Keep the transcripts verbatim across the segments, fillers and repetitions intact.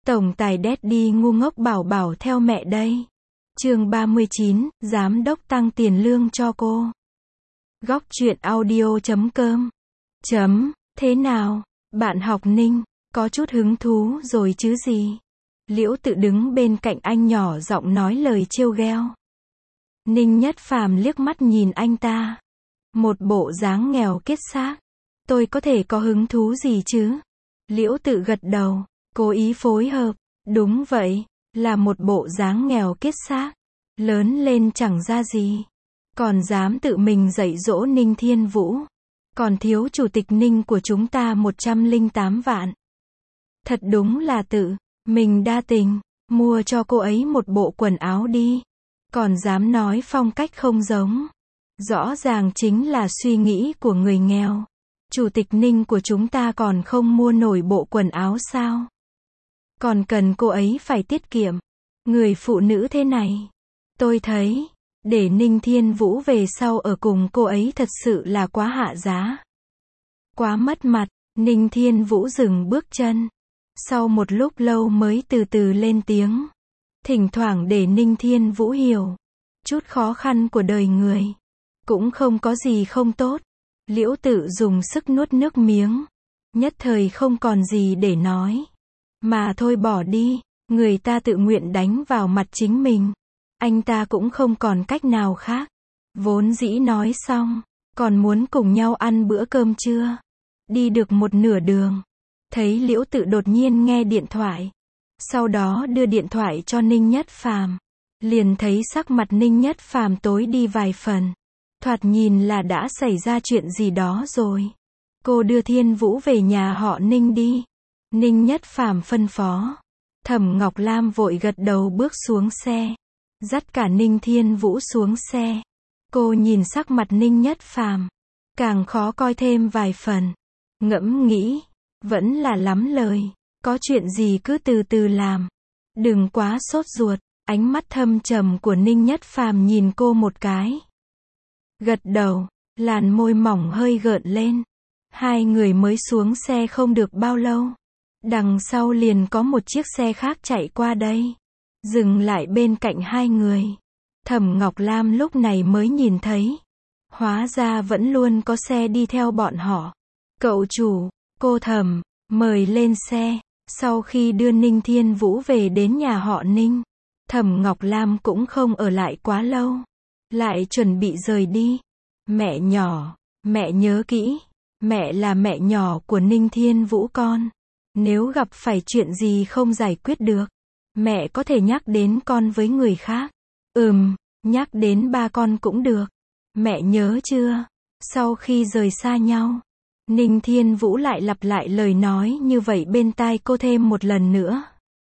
Tổng tài Daddy ngu ngốc bảo bảo theo mẹ đây. Chương ba mươi chín, Giám đốc tăng tiền lương cho cô. Góc truyện audio chấm com. Chấm, thế nào, bạn học Ninh, có chút hứng thú rồi chứ gì? Liễu Tự đứng bên cạnh anh nhỏ giọng nói lời trêu ghẹo. Ninh Nhất Phàm liếc mắt nhìn anh ta. Một bộ dáng nghèo kiết xác. Tôi có thể có hứng thú gì chứ? Liễu Tự gật đầu, cố ý phối hợp. Đúng vậy, là một bộ dáng nghèo kiết xác. Lớn lên chẳng ra gì. Còn dám tự mình dạy dỗ Ninh Thiên Vũ. Còn thiếu chủ tịch Ninh của chúng ta một trăm lẻ tám vạn. Thật đúng là tự mình đa tình, mua cho cô ấy một bộ quần áo đi. Còn dám nói phong cách không giống. Rõ ràng chính là suy nghĩ của người nghèo. Chủ tịch Ninh của chúng ta còn không mua nổi bộ quần áo sao? Còn cần cô ấy phải tiết kiệm. Người phụ nữ thế này, tôi thấy, để Ninh Thiên Vũ về sau ở cùng cô ấy thật sự là quá hạ giá. Quá mất mặt. Ninh Thiên Vũ dừng bước chân. Sau một lúc lâu mới từ từ lên tiếng. Thỉnh thoảng để Ninh Thiên Vũ hiểu chút khó khăn của đời người. Cũng không có gì không tốt. Liễu Tự dùng sức nuốt nước miếng. Nhất thời không còn gì để nói. Mà thôi bỏ đi. Người ta tự nguyện đánh vào mặt chính mình. Anh ta cũng không còn cách nào khác. Vốn dĩ nói xong, còn muốn cùng nhau ăn bữa cơm trưa. Đi được một nửa đường, thấy Liễu Tự đột nhiên nghe điện thoại. Sau đó đưa điện thoại cho Ninh Nhất Phàm. Liền thấy sắc mặt Ninh Nhất Phàm tối đi vài phần. Thoạt nhìn là đã xảy ra chuyện gì đó rồi. Cô đưa Thiên Vũ về nhà họ Ninh đi. Ninh Nhất Phàm phân phó. Thẩm Ngọc Lam vội gật đầu bước xuống xe. Dắt cả Ninh Thiên Vũ xuống xe. Cô nhìn sắc mặt Ninh Nhất Phàm, càng khó coi thêm vài phần. Ngẫm nghĩ, vẫn là lắm lời. Có chuyện gì cứ từ từ làm. Đừng quá sốt ruột. Ánh mắt thâm trầm của Ninh Nhất Phàm nhìn cô một cái. Gật đầu, làn môi mỏng hơi gợn lên. Hai người mới xuống xe không được bao lâu. Đằng sau liền có một chiếc xe khác chạy qua đây. Dừng lại bên cạnh hai người. Thẩm Ngọc Lam lúc này mới nhìn thấy. Hóa ra vẫn luôn có xe đi theo bọn họ. Cậu chủ, cô Thẩm, mời lên xe. Sau khi đưa Ninh Thiên Vũ về đến nhà họ Ninh, Thẩm Ngọc Lam cũng không ở lại quá lâu. Lại chuẩn bị rời đi. Mẹ nhỏ, mẹ nhớ kỹ. Mẹ là mẹ nhỏ của Ninh Thiên Vũ con. Nếu gặp phải chuyện gì không giải quyết được, mẹ có thể nhắc đến con với người khác. Ừm, nhắc đến ba con cũng được. Mẹ nhớ chưa? Sau khi rời xa nhau, Ninh Thiên Vũ lại lặp lại lời nói như vậy bên tai cô thêm một lần nữa.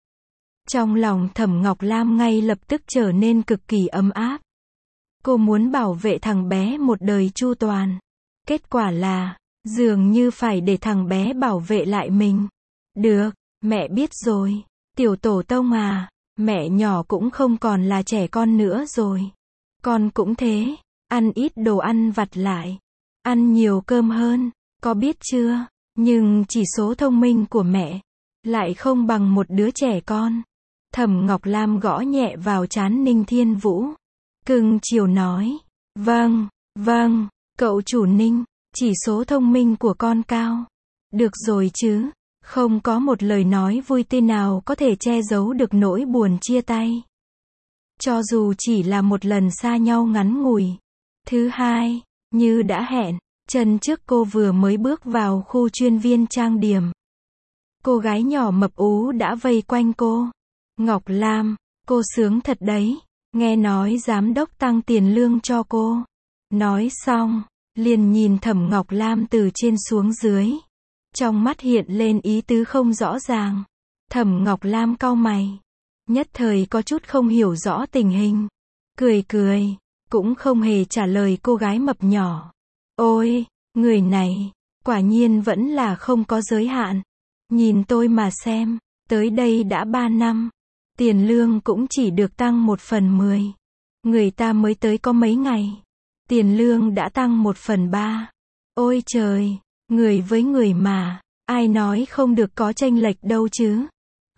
Trong lòng Thẩm Ngọc Lam ngay lập tức trở nên cực kỳ ấm áp. Cô muốn bảo vệ thằng bé một đời chu toàn. Kết quả là, dường như phải để thằng bé bảo vệ lại mình. Được, mẹ biết rồi. Tiểu tổ tông à, mẹ nhỏ cũng không còn là trẻ con nữa rồi. Con cũng thế, ăn ít đồ ăn vặt lại. Ăn nhiều cơm hơn, có biết chưa? Nhưng chỉ số thông minh của mẹ lại không bằng một đứa trẻ con. Thẩm Ngọc Lam gõ nhẹ vào trán Ninh Thiên Vũ. Cưng chiều nói. Vâng, vâng, cậu chủ Ninh, chỉ số thông minh của con cao. Được rồi chứ. Không có một lời nói vui tươi nào có thể che giấu được nỗi buồn chia tay. Cho dù chỉ là một lần xa nhau ngắn ngủi. Thứ hai, như đã hẹn, chân trước cô vừa mới bước vào khu chuyên viên trang điểm. Cô gái nhỏ mập ú đã vây quanh cô. Ngọc Lam, cô sướng thật đấy. Nghe nói giám đốc tăng tiền lương cho cô. Nói xong, liền nhìn Thẩm Ngọc Lam từ trên xuống dưới. Trong mắt hiện lên ý tứ không rõ ràng. Thẩm Ngọc Lam cau mày. Nhất thời có chút không hiểu rõ tình hình. Cười cười, cũng không hề trả lời cô gái mập nhỏ. Ôi, người này, quả nhiên vẫn là không có giới hạn. Nhìn tôi mà xem, tới đây đã ba năm. Tiền lương cũng chỉ được tăng một phần mười. Người ta mới tới có mấy ngày. Tiền lương đã tăng một phần ba. Ôi trời! Người với người mà, ai nói không được có chênh lệch đâu chứ.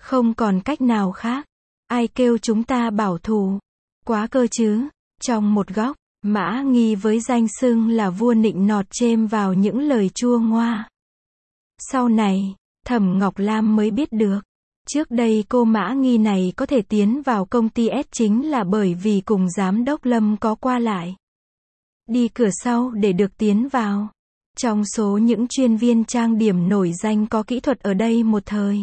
Không còn cách nào khác. Ai kêu chúng ta bảo thủ. Quá cơ chứ. Trong một góc, Mã Nghi với danh xưng là vua nịnh nọt chêm vào những lời chua ngoa. Sau này, Thẩm Ngọc Lam mới biết được. Trước đây cô Mã Nghi này có thể tiến vào công ty S chính là bởi vì cùng giám đốc Lâm có qua lại. Đi cửa sau để được tiến vào. Trong số những chuyên viên trang điểm nổi danh có kỹ thuật ở đây một thời,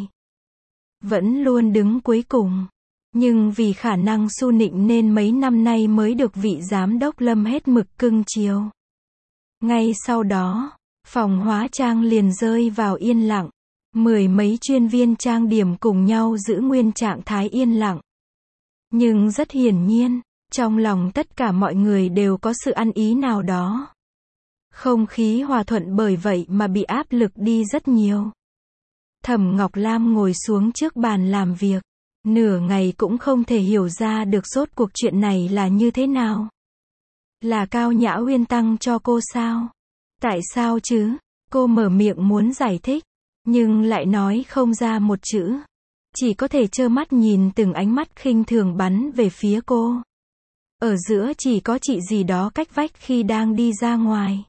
vẫn luôn đứng cuối cùng. Nhưng vì khả năng su nịnh nên mấy năm nay mới được vị giám đốc Lâm hết mực cưng chiều. Ngay sau đó, phòng hóa trang liền rơi vào yên lặng. Mười mấy chuyên viên trang điểm cùng nhau giữ nguyên trạng thái yên lặng. Nhưng rất hiển nhiên, trong lòng tất cả mọi người đều có sự ăn ý nào đó. Không khí hòa thuận bởi vậy mà bị áp lực đi rất nhiều. Thẩm Ngọc Lam ngồi xuống trước bàn làm việc. Nửa ngày cũng không thể hiểu ra được rốt cuộc chuyện này là như thế nào. Là Cao Nhã Uyên tăng cho cô sao? Tại sao chứ? Cô mở miệng muốn giải thích, nhưng lại nói không ra một chữ. Chỉ có thể trơ mắt nhìn từng ánh mắt khinh thường bắn về phía cô. Ở giữa chỉ có chị gì đó cách vách khi đang đi ra ngoài.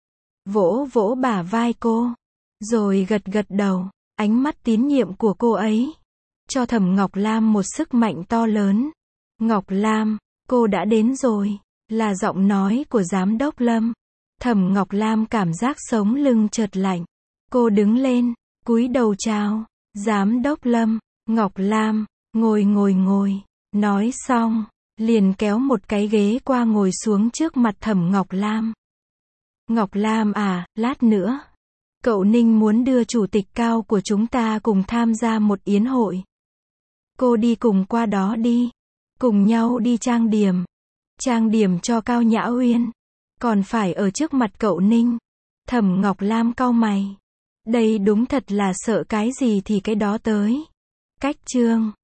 Vỗ vỗ bả vai cô, rồi gật gật đầu. Ánh mắt tín nhiệm của cô ấy cho Thẩm Ngọc Lam một sức mạnh to lớn. Ngọc Lam, cô đã đến rồi. Là giọng nói của giám đốc Lâm. Thẩm Ngọc Lam cảm giác sống lưng chợt lạnh. Cô đứng lên, cúi đầu chào. Giám đốc Lâm, Ngọc Lam, ngồi ngồi ngồi. Nói xong, liền kéo một cái ghế qua ngồi xuống trước mặt Thẩm Ngọc Lam. Ngọc Lam à, lát nữa, cậu Ninh muốn đưa chủ tịch Cao của chúng ta cùng tham gia một yến hội. Cô đi cùng qua đó đi. Cùng nhau đi trang điểm. Trang điểm cho Cao Nhã Uyên. Còn phải ở trước mặt cậu Ninh. Thẩm Ngọc Lam cau mày. Đây đúng thật là sợ cái gì thì cái đó tới. Cách chương